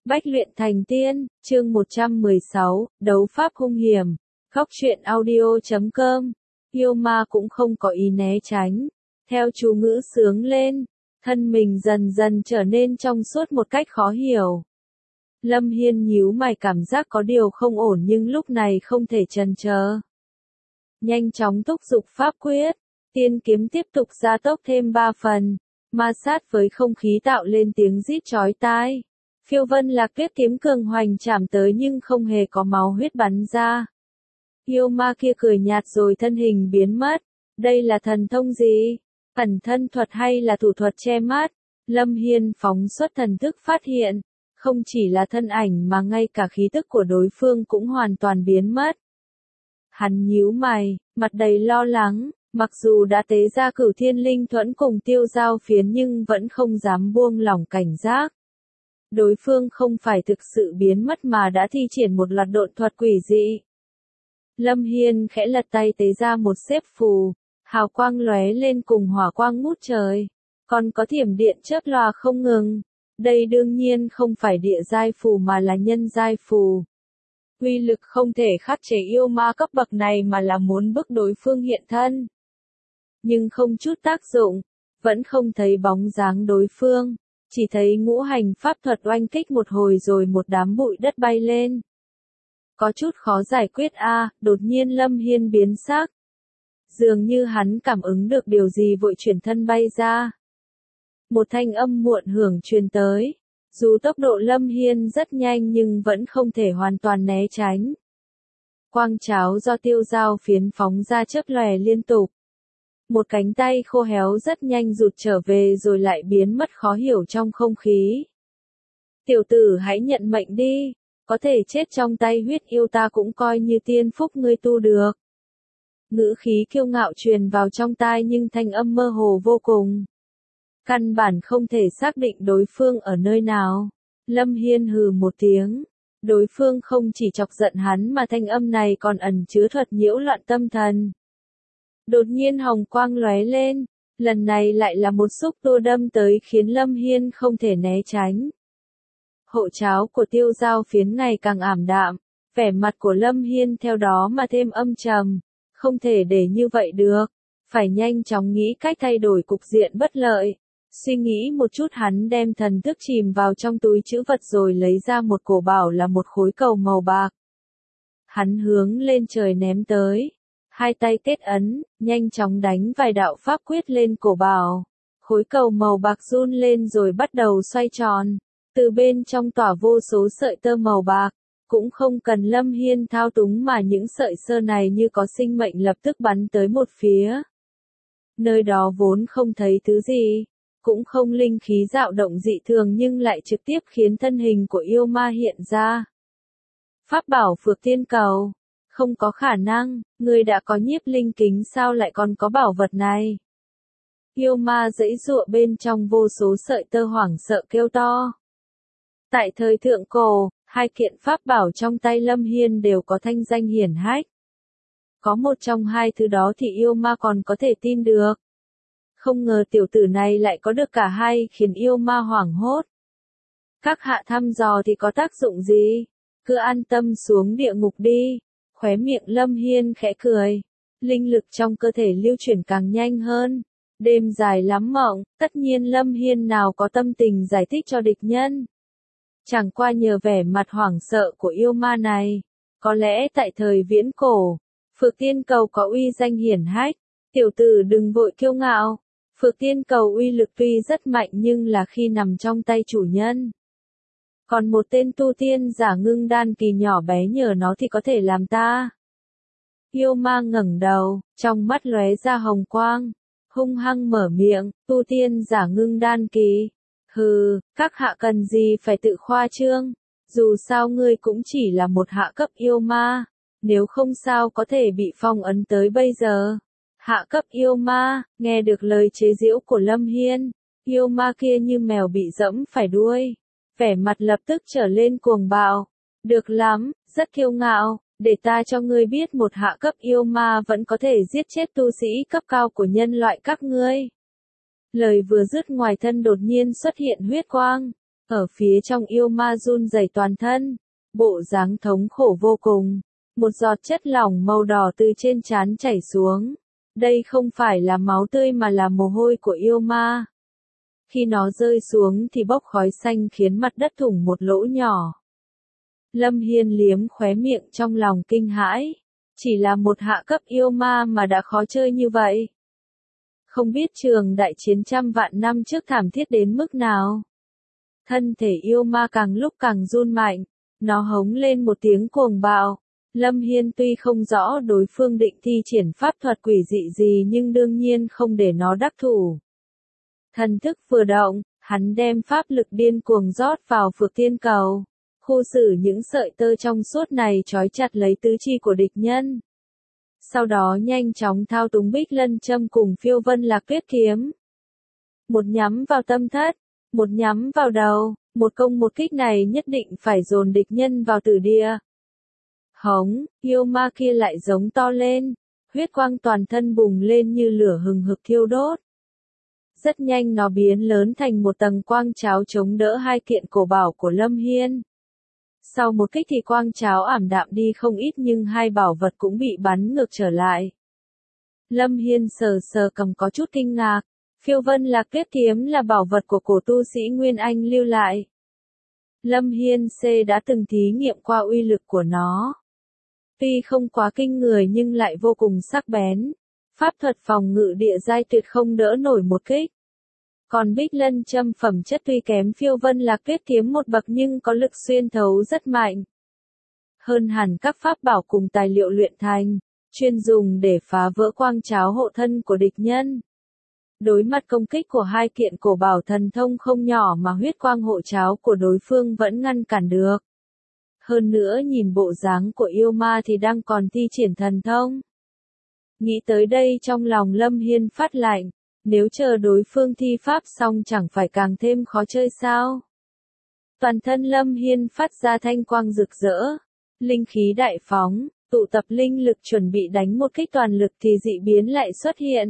Bách luyện thành tiên, chương 116, đấu pháp hung hiểm. Góc truyện audio.com. Yêu ma cũng không có ý né tránh. Theo chú ngữ sướng lên, thân mình dần dần trở nên trong suốt một cách khó hiểu. Lâm Hiên nhíu mày, cảm giác có điều không ổn nhưng lúc này không thể chần chờ. Nhanh chóng thúc giục pháp quyết, tiên kiếm tiếp tục gia tốc thêm 3 phần, ma sát với không khí tạo lên tiếng rít chói tai. Phiêu vân lạc tuyết kiếm cường hoành chạm tới nhưng không hề có máu huyết bắn ra. Yêu ma kia cười nhạt rồi thân hình biến mất. Đây là thần thông gì? Ẩn thân thuật hay là thủ thuật che mắt? Lâm Hiên phóng xuất thần thức phát hiện, không chỉ là thân ảnh mà ngay cả khí tức của đối phương cũng hoàn toàn biến mất. Hắn nhíu mày, mặt đầy lo lắng, mặc dù đã tế ra Cửu Thiên Linh Thuẫn cùng Tiêu Giao Phiến nhưng vẫn không dám buông lỏng cảnh giác. Đối phương không phải thực sự biến mất mà đã thi triển một loạt độn thuật quỷ dị. Lâm Hiên khẽ lật tay tế ra một xếp phù, hào quang lóe lên cùng hỏa quang ngút trời, còn có thiểm điện chớp lòa không ngừng. Đây đương nhiên không phải địa giai phù mà là nhân giai phù. Uy lực không thể khắc chế yêu ma cấp bậc này mà là muốn bức đối phương hiện thân. Nhưng không chút tác dụng, vẫn không thấy bóng dáng đối phương. Chỉ thấy ngũ hành pháp thuật oanh kích một hồi rồi một đám bụi đất bay lên. Có chút khó giải quyết đột nhiên Lâm Hiên biến sắc. Dường như hắn cảm ứng được điều gì vội chuyển thân bay ra. Một thanh âm muộn hưởng truyền tới. Dù tốc độ Lâm Hiên rất nhanh nhưng vẫn không thể hoàn toàn né tránh. Quang cháo do Tiêu Giao Phiến phóng ra chớp lòe liên tục. Một cánh tay khô héo rất nhanh rụt trở về rồi lại biến mất khó hiểu trong không khí. Tiểu tử hãy nhận mệnh đi, có thể chết trong tay huyết yêu ta cũng coi như tiên phúc ngươi tu được. Ngữ khí kiêu ngạo truyền vào trong tai nhưng thanh âm mơ hồ vô cùng. Căn bản không thể xác định đối phương ở nơi nào. Lâm Hiên hừ một tiếng. Đối phương không chỉ chọc giận hắn mà thanh âm này còn ẩn chứa thuật nhiễu loạn tâm thần. Đột nhiên hồng quang lóe lên, lần này lại là một xúc tua đâm tới khiến Lâm Hiên không thể né tránh. Hộ cháo của Tiêu Giao Phiến ngày càng ảm đạm, vẻ mặt của Lâm Hiên theo đó mà thêm âm trầm, không thể để như vậy được, phải nhanh chóng nghĩ cách thay đổi cục diện bất lợi. Suy nghĩ một chút hắn đem thần thức chìm vào trong túi trữ vật rồi lấy ra một cổ bảo là một khối cầu màu bạc. Hắn hướng lên trời ném tới. Hai tay kết ấn, nhanh chóng đánh vài đạo pháp quyết lên cổ bảo. Khối cầu màu bạc run lên rồi bắt đầu xoay tròn. Từ bên trong tỏa vô số sợi tơ màu bạc. Cũng không cần Lâm Hiên thao túng mà những sợi tơ này như có sinh mệnh lập tức bắn tới một phía. Nơi đó vốn không thấy thứ gì. Cũng không linh khí dao động dị thường nhưng lại trực tiếp khiến thân hình của yêu ma hiện ra. Pháp bảo Phược Tiên Cầu. Không có khả năng, người đã có nhiếp linh kính sao lại còn có bảo vật này. Yêu ma giãy giụa bên trong vô số sợi tơ hoảng sợ kêu to. Tại thời thượng cổ, hai kiện pháp bảo trong tay Lâm Hiên đều có thanh danh hiển hách. Có một trong hai thứ đó thì yêu ma còn có thể tin được. Không ngờ tiểu tử này lại có được cả hai khiến yêu ma hoảng hốt. Các hạ thăm dò thì có tác dụng gì? Cứ an tâm xuống địa ngục đi. Khóe miệng Lâm Hiên khẽ cười. Linh lực trong cơ thể lưu chuyển càng nhanh hơn. Đêm dài lắm mộng, tất nhiên Lâm Hiên nào có tâm tình giải thích cho địch nhân. Chẳng qua nhờ vẻ mặt hoảng sợ của yêu ma này. Có lẽ tại thời viễn cổ, Phược Tiên Cầu có uy danh hiển hách. Tiểu tử đừng vội kiêu ngạo. Phược Tiên Cầu uy lực tuy rất mạnh nhưng là khi nằm trong tay chủ nhân. Còn một tên tu tiên giả ngưng đan kỳ nhỏ bé nhờ nó thì có thể làm ta. Yêu ma ngẩng đầu, trong mắt lóe ra hồng quang, hung hăng mở miệng, tu tiên giả ngưng đan kỳ. Hừ, các hạ cần gì phải tự khoa trương, dù sao ngươi cũng chỉ là một hạ cấp yêu ma, nếu không sao có thể bị phong ấn tới bây giờ. Hạ cấp yêu ma, nghe được lời chế giễu của Lâm Hiên, yêu ma kia như mèo bị dẫm phải đuôi. Vẻ mặt lập tức trở lên cuồng bạo. Được lắm, rất kiêu ngạo, để ta cho ngươi biết một hạ cấp yêu ma vẫn có thể giết chết tu sĩ cấp cao của nhân loại các ngươi. Lời vừa dứt ngoài thân đột nhiên xuất hiện huyết quang. Ở phía trong yêu ma run rẩy toàn thân, bộ dáng thống khổ vô cùng. Một giọt chất lỏng màu đỏ từ trên trán chảy xuống. Đây không phải là máu tươi mà là mồ hôi của yêu ma. Khi nó rơi xuống thì bốc khói xanh khiến mặt đất thủng một lỗ nhỏ. Lâm Hiên liếm khóe miệng trong lòng kinh hãi. Chỉ là một hạ cấp yêu ma mà đã khó chơi như vậy. Không biết trường đại chiến trăm vạn năm trước thảm thiết đến mức nào. Thân thể yêu ma càng lúc càng run mạnh. Nó hống lên một tiếng cuồng bạo. Lâm Hiên tuy không rõ đối phương định thi triển pháp thuật quỷ dị gì nhưng đương nhiên không để nó đắc thủ. Thần thức vừa động, hắn đem pháp lực điên cuồng rót vào Phược Thiên Cầu. Khu xử những sợi tơ trong suốt này trói chặt lấy tứ chi của địch nhân. Sau đó nhanh chóng thao túng Bích Lân Châm cùng Phiêu Vân Lạc Tuyết Kiếm. Một nhắm vào tâm thất, một nhắm vào đầu, một công một kích này nhất định phải dồn địch nhân vào tử địa. Hống, yêu ma kia lại giống to lên, huyết quang toàn thân bùng lên như lửa hừng hực thiêu đốt. Rất nhanh nó biến lớn thành một tầng quang cháo chống đỡ hai kiện cổ bảo của Lâm Hiên. Sau một kích thì quang cháo ảm đạm đi không ít nhưng hai bảo vật cũng bị bắn ngược trở lại. Lâm Hiên sờ sờ cầm có chút kinh ngạc, Phiêu Vân Lạc Tuyết Kiếm là bảo vật của cổ tu sĩ Nguyên Anh lưu lại. Lâm Hiên đã từng thí nghiệm qua uy lực của nó. Tuy không quá kinh người nhưng lại vô cùng sắc bén. Pháp thuật phòng ngự địa giai tuyệt không đỡ nổi một kích. Còn Bích Lân Châm phẩm chất tuy kém Phiêu Vân Lạc Tuyết Kiếm một bậc nhưng có lực xuyên thấu rất mạnh. Hơn hẳn các pháp bảo cùng tài liệu luyện thành, chuyên dùng để phá vỡ quang cháo hộ thân của địch nhân. Đối mặt công kích của hai kiện cổ bảo thần thông không nhỏ mà huyết quang hộ cháo của đối phương vẫn ngăn cản được. Hơn nữa nhìn bộ dáng của yêu ma thì đang còn thi triển thần thông. Nghĩ tới đây trong lòng Lâm Hiên phát lạnh, nếu chờ đối phương thi pháp xong chẳng phải càng thêm khó chơi sao. Toàn thân Lâm Hiên phát ra thanh quang rực rỡ, linh khí đại phóng, tụ tập linh lực chuẩn bị đánh một kích toàn lực thì dị biến lại xuất hiện.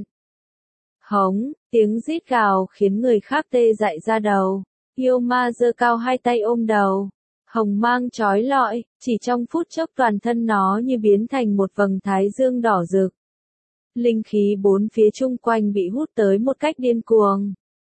Hống, tiếng rít gào khiến người khác tê dại ra đầu, yêu ma giơ cao hai tay ôm đầu. Hồng mang chói lọi, chỉ trong phút chốc toàn thân nó như biến thành một vầng thái dương đỏ rực. Linh khí bốn phía chung quanh bị hút tới một cách điên cuồng.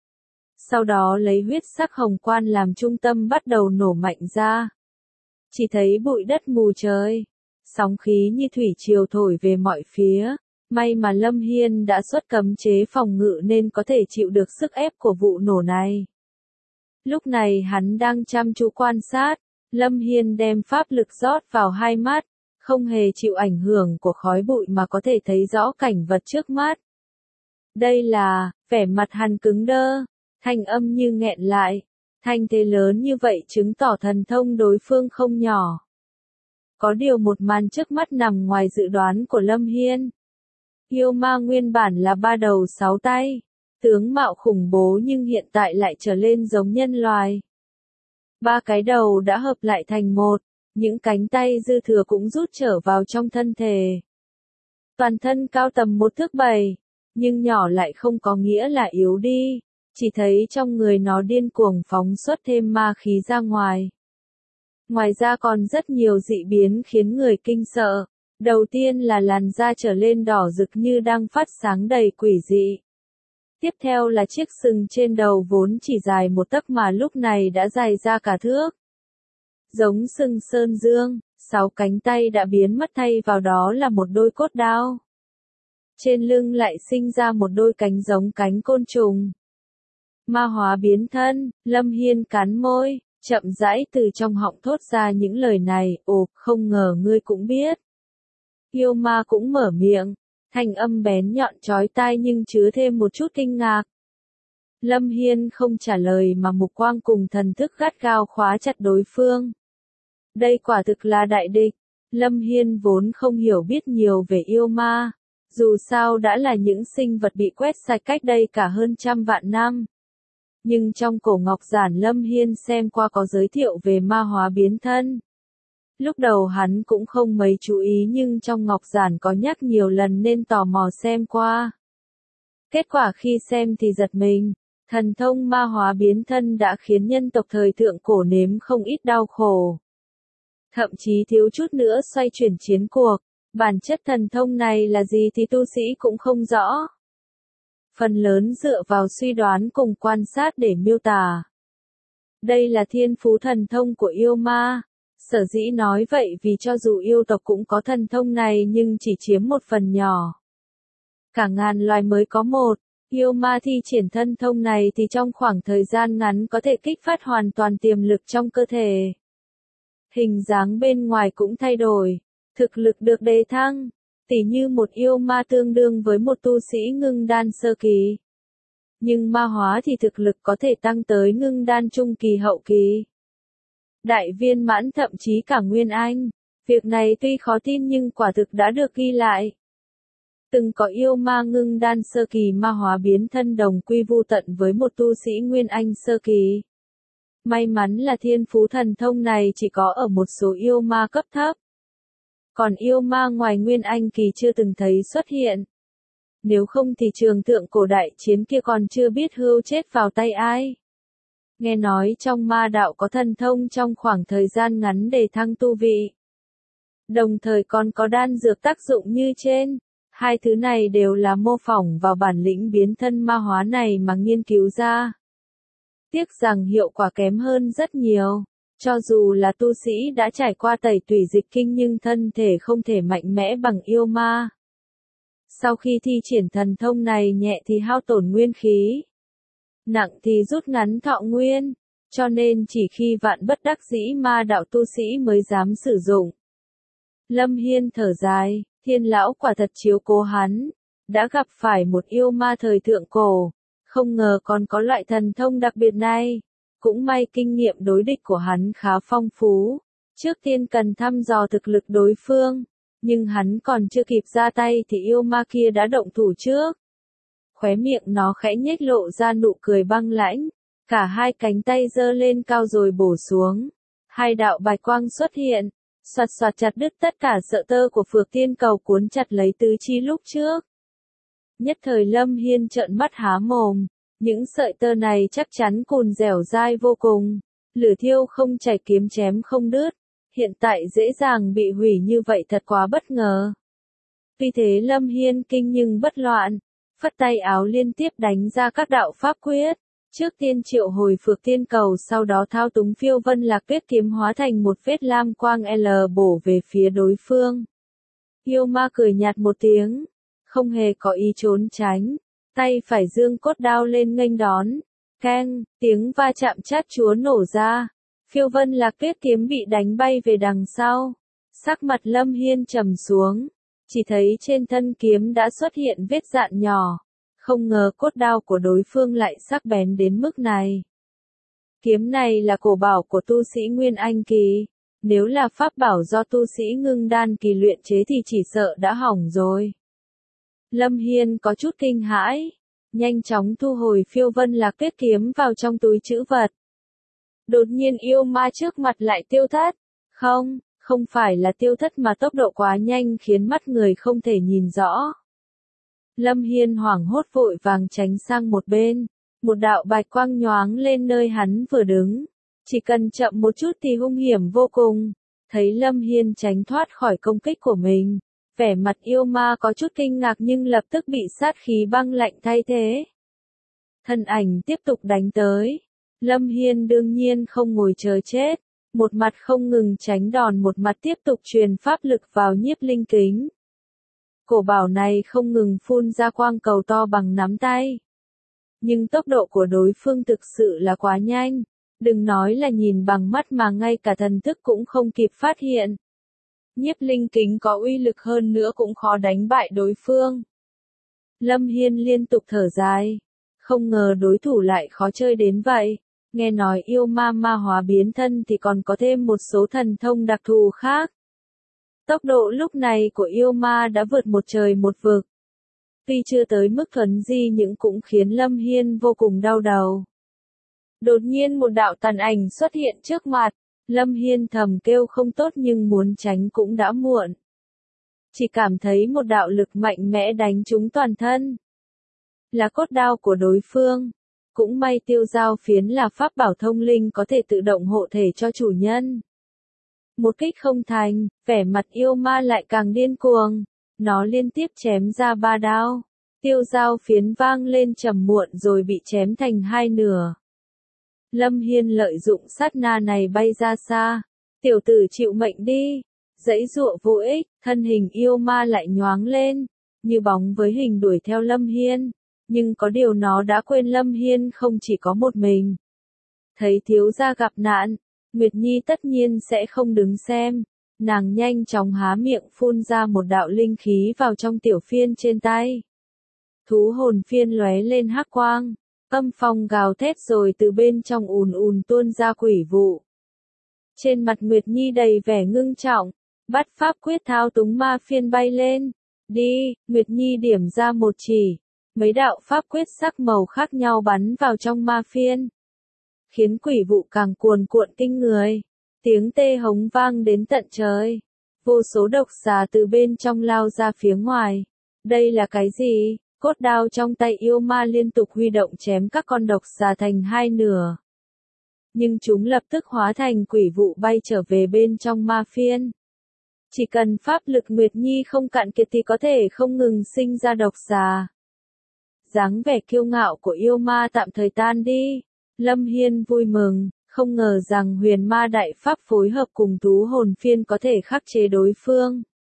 Sau đó lấy huyết sắc hồng quan làm trung tâm bắt đầu nổ mạnh ra. Chỉ thấy bụi đất mù trời, sóng khí như thủy triều thổi về mọi phía. May mà Lâm Hiên đã xuất cấm chế phòng ngự nên có thể chịu được sức ép của vụ nổ này. Lúc này hắn đang chăm chú quan sát. Lâm Hiên đem pháp lực rót vào hai mắt, không hề chịu ảnh hưởng của khói bụi mà có thể thấy rõ cảnh vật trước mắt. Đây là, vẻ mặt hắn cứng đơ, thanh âm như nghẹn lại, thanh thế lớn như vậy chứng tỏ thần thông đối phương không nhỏ. Có điều một màn trước mắt nằm ngoài dự đoán của Lâm Hiên. Yêu ma nguyên bản là ba đầu sáu tay, tướng mạo khủng bố nhưng hiện tại lại trở lên giống nhân loài. Ba cái đầu đã hợp lại thành một, những cánh tay dư thừa cũng rút trở vào trong thân thể. Toàn thân cao tầm 1,7 thước, nhưng nhỏ lại không có nghĩa là yếu đi, chỉ thấy trong người nó điên cuồng phóng xuất thêm ma khí ra ngoài. Ngoài ra còn rất nhiều dị biến khiến người kinh sợ. Đầu tiên là làn da trở lên đỏ rực như đang phát sáng đầy quỷ dị. Tiếp theo là chiếc sừng trên đầu vốn chỉ dài 1 tấc mà lúc này đã dài ra cả thước. Giống sừng sơn dương, 6 cánh tay đã biến mất thay vào đó là một đôi cốt đao. Trên lưng lại sinh ra một đôi cánh giống cánh côn trùng. Ma hóa biến thân, Lâm Hiên cắn môi, chậm rãi từ trong họng thốt ra những lời này, ồ, không ngờ ngươi cũng biết. Yêu ma cũng mở miệng. Thanh âm bén nhọn chói tai nhưng chứa thêm một chút kinh ngạc. Lâm Hiên không trả lời mà mục quang cùng thần thức gắt gao khóa chặt đối phương. Đây quả thực là đại địch. Lâm Hiên vốn không hiểu biết nhiều về yêu ma. Dù sao đã là những sinh vật bị quét sạch cách đây cả hơn trăm vạn năm. Nhưng trong cổ ngọc giản Lâm Hiên xem qua có giới thiệu về ma hóa biến thân. Lúc đầu hắn cũng không mấy chú ý nhưng trong ngọc giản có nhắc nhiều lần nên tò mò xem qua. Kết quả khi xem thì giật mình, Thần thông ma hóa biến thân đã khiến nhân tộc thời thượng cổ nếm không ít đau khổ. Thậm chí thiếu chút nữa xoay chuyển chiến cuộc. Bản chất thần thông này là gì thì tu sĩ cũng không rõ. Phần lớn dựa vào suy đoán cùng quan sát để miêu tả. Đây là thiên phú thần thông của yêu ma. Sở dĩ nói vậy vì cho dù yêu tộc cũng có thần thông này nhưng chỉ chiếm một phần nhỏ. Cả ngàn loài mới có một. Yêu ma thi triển thân thông này thì trong khoảng thời gian ngắn có thể kích phát hoàn toàn tiềm lực trong cơ thể. Hình dáng bên ngoài cũng thay đổi. Thực lực được đề thăng. Tỉ như một yêu ma tương đương với một tu sĩ ngưng đan sơ kỳ. Nhưng ma hóa thì thực lực có thể tăng tới ngưng đan trung kỳ hậu kỳ. Đại viên mãn thậm chí cả nguyên anh. Việc này tuy khó tin nhưng quả thực đã được ghi lại. Từng có yêu ma ngưng đan sơ kỳ ma hóa biến thân đồng quy vu tận với một tu sĩ nguyên anh sơ kỳ. May mắn là thiên phú thần thông này chỉ có ở một số yêu ma cấp thấp. Còn yêu ma ngoài nguyên anh kỳ chưa từng thấy xuất hiện. Nếu không thì trường thượng cổ đại chiến kia còn chưa biết hươu chết vào tay ai. Nghe nói trong ma đạo có thần thông trong khoảng thời gian ngắn để thăng tu vị. Đồng thời còn có đan dược tác dụng như trên. Hai thứ này đều là mô phỏng vào bản lĩnh biến thân ma hóa này mà nghiên cứu ra. Tiếc rằng hiệu quả kém hơn rất nhiều. Cho dù là tu sĩ đã trải qua tẩy tủy dịch kinh nhưng thân thể không thể mạnh mẽ bằng yêu ma. Sau khi thi triển thần thông này nhẹ thì hao tổn nguyên khí. Nặng thì rút ngắn thọ nguyên. Cho nên chỉ khi vạn bất đắc dĩ ma đạo tu sĩ mới dám sử dụng. Lâm Hiên thở dài. Thiên lão quả thật chiếu cố hắn, đã gặp phải một yêu ma thời thượng cổ, không ngờ còn có loại thần thông đặc biệt này, cũng may kinh nghiệm đối địch của hắn khá phong phú, trước tiên cần thăm dò thực lực đối phương, nhưng hắn còn chưa kịp ra tay thì yêu ma kia đã động thủ trước. Khóe miệng nó khẽ nhếch lộ ra nụ cười băng lãnh, cả hai cánh tay giơ lên cao rồi bổ xuống, hai đạo bạch quang xuất hiện. Soạt soạt chặt đứt tất cả sợi tơ của Phược Tiên Cầu cuốn chặt lấy tứ chi lúc trước. Nhất thời Lâm Hiên trợn mắt há mồm, những sợi tơ này chắc chắn cùn dẻo dai vô cùng, lửa thiêu không chảy kiếm chém không đứt, hiện tại dễ dàng bị hủy như vậy thật quá bất ngờ. Tuy thế Lâm Hiên kinh nhưng bất loạn, phất tay áo liên tiếp đánh ra các đạo pháp quyết. Trước tiên triệu hồi Phược Tiên Cầu sau đó thao túng Phiêu Vân Lạc Tuyết kiếm hóa thành một vết lam quang L bổ về phía đối phương. Yêu ma cười nhạt một tiếng, không hề có ý trốn tránh, tay phải giương cốt đao lên nghênh đón. Keng, tiếng va chạm chát chúa nổ ra, Phiêu Vân Lạc Tuyết kiếm bị đánh bay về đằng sau. Sắc mặt Lâm Hiên trầm xuống, chỉ thấy trên thân kiếm đã xuất hiện vết dạn nhỏ. Không ngờ cốt đao của đối phương lại sắc bén đến mức này. Kiếm này là cổ bảo của tu sĩ Nguyên Anh kỳ. Nếu là pháp bảo do tu sĩ ngưng đan kỳ luyện chế thì chỉ sợ đã hỏng rồi. Lâm Hiên có chút kinh hãi. Nhanh chóng thu hồi Phiêu Vân Lạc Tuyết kiếm vào trong túi trữ vật. Đột nhiên yêu ma trước mặt lại tiêu thất. Không phải là tiêu thất mà tốc độ quá nhanh khiến mắt người không thể nhìn rõ. Lâm Hiên hoảng hốt vội vàng tránh sang một bên, một đạo bạch quang nhoáng lên nơi hắn vừa đứng, chỉ cần chậm một chút thì hung hiểm vô cùng. Thấy Lâm Hiên tránh thoát khỏi công kích của mình, vẻ mặt yêu ma có chút kinh ngạc nhưng lập tức bị sát khí băng lạnh thay thế. Thân ảnh tiếp tục đánh tới, Lâm Hiên đương nhiên không ngồi chờ chết, một mặt không ngừng tránh đòn một mặt tiếp tục truyền pháp lực vào nhiếp linh kính. Cổ bảo này không ngừng phun ra quang cầu to bằng nắm tay. Nhưng tốc độ của đối phương thực sự là quá nhanh, đừng nói là nhìn bằng mắt mà ngay cả thần thức cũng không kịp phát hiện. Nhiếp linh kính có uy lực hơn nữa cũng khó đánh bại đối phương. Lâm Hiên liên tục thở dài, không ngờ đối thủ lại khó chơi đến vậy. Nghe nói yêu ma ma hóa biến thân thì còn có thêm một số thần thông đặc thù khác. Tốc độ lúc này của yêu ma đã vượt một trời một vực. Tuy chưa tới mức thuần di nhưng cũng khiến Lâm Hiên vô cùng đau đầu. Đột nhiên một đạo tàn ảnh xuất hiện trước mặt, Lâm Hiên thầm kêu không tốt nhưng muốn tránh cũng đã muộn. Chỉ cảm thấy một đạo lực mạnh mẽ đánh trúng toàn thân. Là cốt đao của đối phương. Cũng may tiêu giao phiến là pháp bảo thông linh có thể tự động hộ thể cho chủ nhân. Một kích không thành, vẻ mặt yêu ma lại càng điên cuồng. Nó liên tiếp chém ra 3 đao. Tiêu giao phiến vang lên trầm muộn rồi bị chém thành 2 nửa. Lâm Hiên lợi dụng sát na này bay ra xa. Tiểu tử chịu mệnh đi. Giãy giụa vô ích, thân hình yêu ma lại nhoáng lên, như bóng với hình đuổi theo Lâm Hiên. Nhưng có điều nó đã quên Lâm Hiên không chỉ có một mình. Thấy thiếu gia gặp nạn, Nguyệt Nhi tất nhiên sẽ không đứng xem. Nàng nhanh chóng há miệng phun ra một đạo linh khí vào trong tiểu phiên trên tay. Thú hồn phiên lóe lên hắc quang, âm phong gào thét rồi từ bên trong ùn ùn tuôn ra quỷ vụ. Trên mặt Nguyệt Nhi đầy vẻ ngưng trọng, bắt pháp quyết thao túng ma phiên bay lên. Đi, Nguyệt Nhi điểm ra một chỉ. Mấy đạo pháp quyết sắc màu khác nhau bắn vào trong ma phiên. Khiến quỷ vụ càng cuồn cuộn kinh người. Tiếng tê hống vang đến tận trời. Vô số độc xà từ bên trong lao ra phía ngoài. Đây là cái gì? Cốt đao trong tay yêu ma liên tục huy động chém các con độc xà thành 2 nửa. Nhưng chúng lập tức hóa thành quỷ vụ bay trở về bên trong ma phiên. Chỉ cần pháp lực Nguyệt Nhi không cạn kiệt thì có thể không ngừng sinh ra độc xà. Dáng vẻ kiêu ngạo của yêu ma tạm thời tan đi. Lâm Hiên vui mừng, không ngờ rằng huyền ma đại pháp phối hợp cùng thú hồn phiên có thể khắc chế đối phương.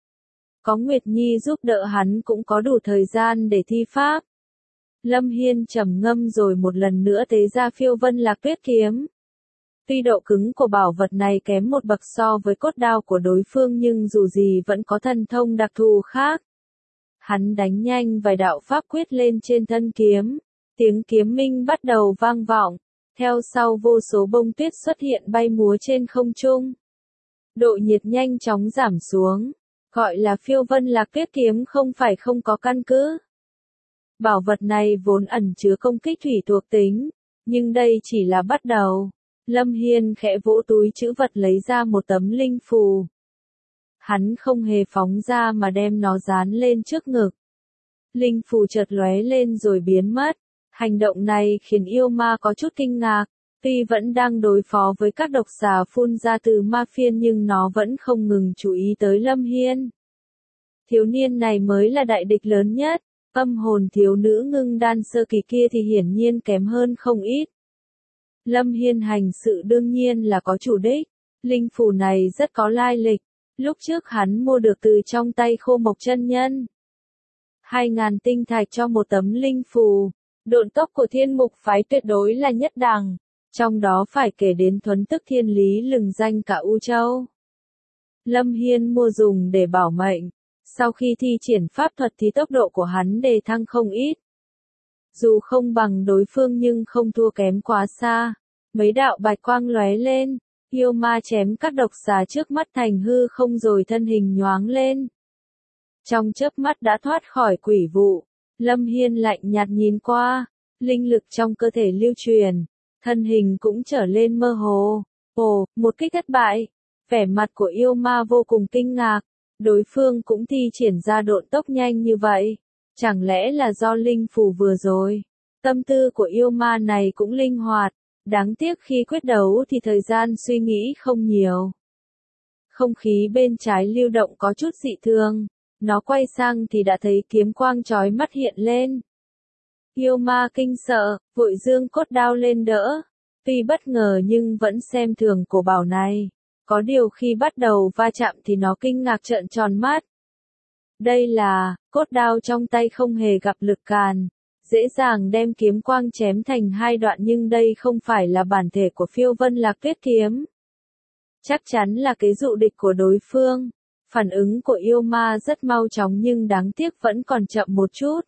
Có Nguyệt Nhi giúp đỡ hắn cũng có đủ thời gian để thi pháp. Lâm Hiên trầm ngâm rồi một lần nữa tế ra phiêu vân lạc tuyết kiếm. Tuy độ cứng của bảo vật này kém một bậc so với cốt đao của đối phương nhưng dù gì vẫn có thần thông đặc thù khác. Hắn đánh nhanh vài đạo pháp quyết lên trên thân kiếm. Tiếng kiếm minh bắt đầu vang vọng. Theo sau vô số bông tuyết xuất hiện bay múa trên không trung. Độ nhiệt nhanh chóng giảm xuống. Gọi là phiêu vân lạc tuyết kiếm không phải không có căn cứ. Bảo vật này vốn ẩn chứa công kích thủy thuộc tính. Nhưng đây chỉ là bắt đầu. Lâm Hiên khẽ vỗ túi trữ vật lấy ra một tấm linh phù. Hắn không hề phóng ra mà đem nó dán lên trước ngực. Linh phù chợt lóe lên rồi biến mất. Hành động này khiến yêu ma có chút kinh ngạc. Tuy vẫn đang đối phó với các độc xà phun ra từ ma phiên nhưng nó vẫn không ngừng chú ý tới Lâm Hiên. Thiếu niên này mới là đại địch lớn nhất. Âm hồn thiếu nữ ngưng đan sơ kỳ kia thì hiển nhiên kém hơn không ít. Lâm Hiên hành sự đương nhiên là có chủ đích. Linh phù này rất có lai lịch. Lúc trước hắn mua được từ trong tay Khô Mộc chân nhân. 2.000 tinh thạch cho một tấm linh phù. Độn tốc của Thiên Mục phái tuyệt đối là nhất đẳng. Trong đó phải kể đến Thuấn Tức Thiên Lý lừng danh cả U Châu. Lâm Hiên mua dùng để bảo mệnh. Sau khi thi triển pháp thuật thì tốc độ của hắn đề thăng không ít. Dù không bằng đối phương nhưng không thua kém quá xa. Mấy đạo bạch quang lóe lên. Yêu ma chém các độc xà trước mắt thành hư không rồi thân hình nhoáng lên. Trong chớp mắt đã thoát khỏi quỷ vụ. Lâm Hiên lạnh nhạt nhìn qua. Linh lực trong cơ thể lưu truyền. Thân hình cũng trở lên mơ hồ. Ồ, một kích thất bại. Vẻ mặt của yêu ma vô cùng kinh ngạc. Đối phương cũng thi triển ra độn tốc nhanh như vậy. Chẳng lẽ là do linh phù vừa rồi. Tâm tư của yêu ma này cũng linh hoạt. Đáng tiếc khi quyết đấu thì thời gian suy nghĩ không nhiều. Không khí bên trái lưu động có chút dị thường. Nó quay sang thì đã thấy kiếm quang chói mắt hiện lên. Yêu ma kinh sợ, vội giương cốt đao lên đỡ. Tuy bất ngờ nhưng vẫn xem thường cổ bảo này. Có điều khi bắt đầu va chạm thì nó kinh ngạc trợn tròn mắt. Đây là, cốt đao trong tay không hề gặp lực càn. Dễ dàng đem kiếm quang chém thành 2 đoạn nhưng đây không phải là bản thể của phiêu vân lạc tuyết kiếm. Chắc chắn là cái dụ địch của đối phương. Phản ứng của yêu ma rất mau chóng nhưng đáng tiếc vẫn còn chậm một chút.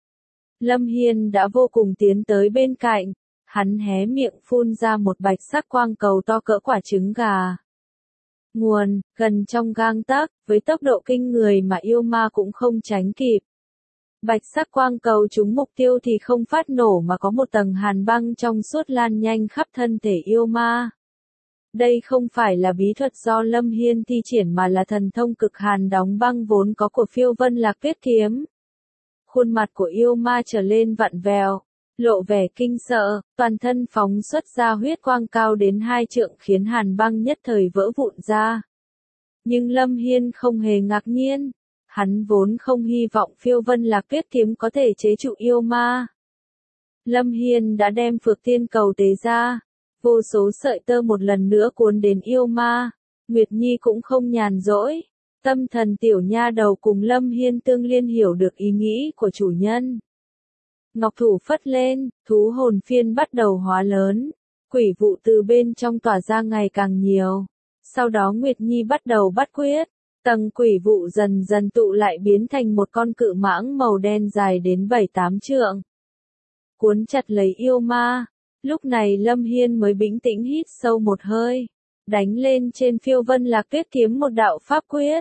Lâm Hiên đã vô cùng tiến tới bên cạnh. Hắn hé miệng phun ra một bạch sắc quang cầu to cỡ quả trứng gà. Nguồn, gần trong gang tấc, với tốc độ kinh người mà yêu ma cũng không tránh kịp. Bạch sắc quang cầu trúng mục tiêu thì không phát nổ mà có một tầng hàn băng trong suốt lan nhanh khắp thân thể yêu ma. Đây không phải là bí thuật do Lâm Hiên thi triển mà là thần thông cực hàn đóng băng vốn có của phiêu vân lạc tuyết kiếm. Khuôn mặt của yêu ma trở lên vặn vẹo, lộ vẻ kinh sợ, toàn thân phóng xuất ra huyết quang cao đến 2 trượng khiến hàn băng nhất thời vỡ vụn ra. Nhưng Lâm Hiên không hề ngạc nhiên, hắn vốn không hy vọng Phiêu Vân Lạc Tuyết kiếm có thể chế trụ yêu ma. Lâm Hiên đã đem Phược Tiên Cầu tế ra, vô số sợi tơ một lần nữa cuốn đến yêu ma. Nguyệt Nhi cũng không nhàn rỗi, tâm thần tiểu nha đầu cùng Lâm Hiên tương liên hiểu được ý nghĩ của chủ nhân. Ngọc thủ phất lên, thú hồn phiên bắt đầu hóa lớn, quỷ vụ từ bên trong tỏa ra ngày càng nhiều. Sau đó Nguyệt Nhi bắt đầu bắt quyết, tầng quỷ vụ dần dần tụ lại biến thành một con cự mãng màu đen dài đến 7-8 trượng. Cuốn chặt lấy yêu ma, lúc này Lâm Hiên mới bình tĩnh hít sâu một hơi, đánh lên trên Phiêu Vân Lạc Tuyết kiếm một đạo pháp quyết.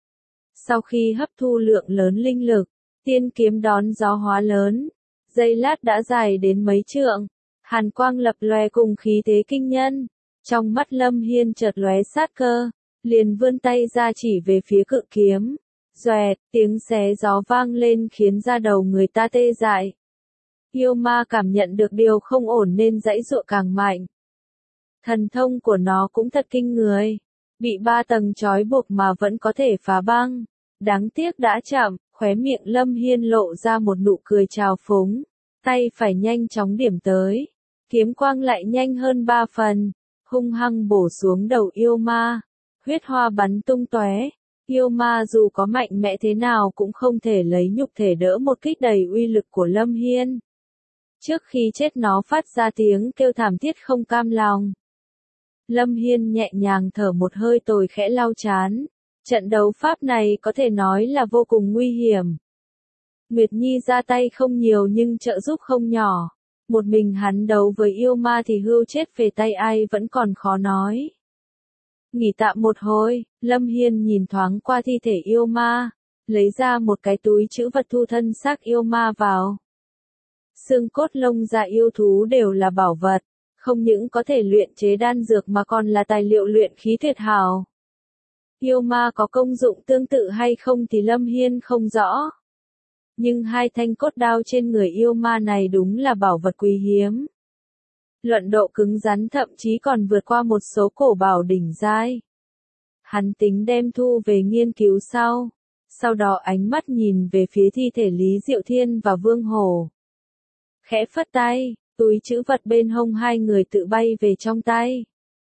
Sau khi hấp thu lượng lớn linh lực, tiên kiếm đón gió hóa lớn, giây lát đã dài đến mấy trượng, hàn quang lập lòe cùng khí thế kinh nhân. Trong mắt Lâm Hiên chợt lóe sát cơ, liền vươn tay ra chỉ về phía cự kiếm. Xoẹt, tiếng xé gió vang lên khiến da đầu người ta tê dại. Yêu ma cảm nhận được điều không ổn nên giãy giụa càng mạnh. Thần thông của nó cũng thật kinh người, bị 3 tầng trói buộc mà vẫn có thể phá băng. Đáng tiếc đã chậm, khóe miệng Lâm Hiên lộ ra một nụ cười trào phúng, tay phải nhanh chóng điểm tới, kiếm quang lại nhanh hơn 3 phần, hung hăng bổ xuống đầu yêu ma, huyết hoa bắn tung tóe. Yêu ma dù có mạnh mẽ thế nào cũng không thể lấy nhục thể đỡ một kích đầy uy lực của Lâm Hiên. Trước khi chết nó phát ra tiếng kêu thảm thiết không cam lòng. Lâm Hiên nhẹ nhàng thở một hơi tồi khẽ lau chán. Trận đấu pháp này có thể nói là vô cùng nguy hiểm. Nguyệt Nhi ra tay không nhiều nhưng trợ giúp không nhỏ. Một mình hắn đấu với yêu ma thì hưu chết về tay ai vẫn còn khó nói. Nghỉ tạm một hồi, Lâm Hiên nhìn thoáng qua thi thể yêu ma, lấy ra một cái túi trữ vật thu thân xác yêu ma vào. Xương cốt lông da yêu thú đều là bảo vật, không những có thể luyện chế đan dược mà còn là tài liệu luyện khí tuyệt hảo. Yêu ma có công dụng tương tự hay không thì Lâm Hiên không rõ. Nhưng 2 thanh cốt đao trên người yêu ma này đúng là bảo vật quý hiếm. Luận độ cứng rắn thậm chí còn vượt qua một số cổ bảo đỉnh giai. Hắn tính đem thu về nghiên cứu sau đó ánh mắt nhìn về phía thi thể Lý Diệu Thiên và Vương Hổ. Khẽ phất tay, túi trữ vật bên hông 2 người tự bay về trong tay.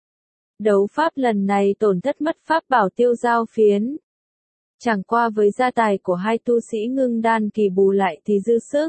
Đấu pháp lần này tổn thất mất pháp bảo tiêu giao phiến. Chẳng qua với gia tài của 2 tu sĩ ngưng đan kỳ bù lại thì dư sức.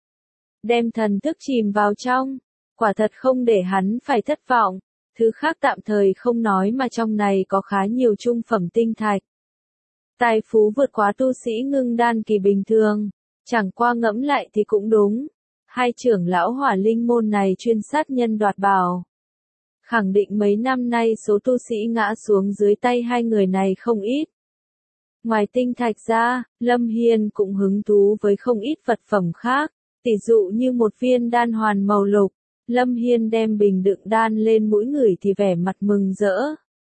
Đem thần thức chìm vào trong, quả thật không để hắn phải thất vọng. Thứ khác tạm thời không nói mà trong này có khá nhiều trung phẩm tinh thạch. Tài phú vượt quá tu sĩ ngưng đan kỳ bình thường, chẳng qua ngẫm lại thì cũng đúng. 2 trưởng lão hỏa linh môn này chuyên sát nhân đoạt bảo. Khẳng định mấy năm nay số tu sĩ ngã xuống dưới tay 2 người này không ít. Ngoài tinh thạch ra, Lâm Hiên cũng hứng thú với không ít vật phẩm khác, tỷ dụ như một viên đan hoàn màu lục. Lâm Hiên đem bình đựng đan lên mũi người thì vẻ mặt mừng rỡ.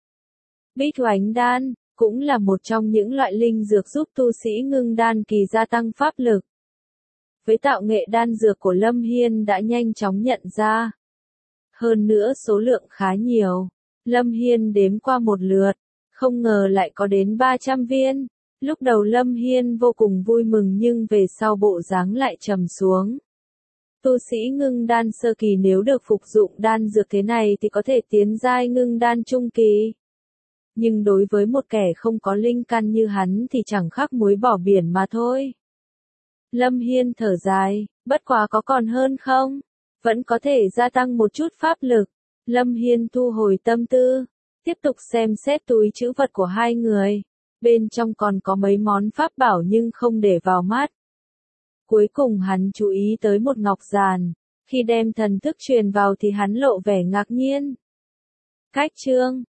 Bích oánh đan, cũng là một trong những loại linh dược giúp tu sĩ ngưng đan kỳ gia tăng pháp lực. Với tạo nghệ đan dược của Lâm Hiên đã nhanh chóng nhận ra. Hơn nữa số lượng khá nhiều. Lâm Hiên đếm qua một lượt, không ngờ lại có đến 300 viên. Lúc đầu Lâm Hiên vô cùng vui mừng nhưng về sau bộ dáng lại trầm xuống. Tu sĩ ngưng đan sơ kỳ nếu được phục dụng đan dược thế này thì có thể tiến giai ngưng đan trung kỳ. Nhưng đối với một kẻ không có linh căn như hắn thì chẳng khác muối bỏ biển mà thôi. Lâm Hiên thở dài, bất quá có còn hơn không? Vẫn có thể gia tăng một chút pháp lực. Lâm Hiên thu hồi tâm tư, tiếp tục xem xét túi trữ vật của 2 người. Bên trong còn có mấy món pháp bảo nhưng không để vào mắt. Cuối cùng hắn chú ý tới một ngọc giàn. Khi đem thần thức truyền vào thì hắn lộ vẻ ngạc nhiên. Cách chương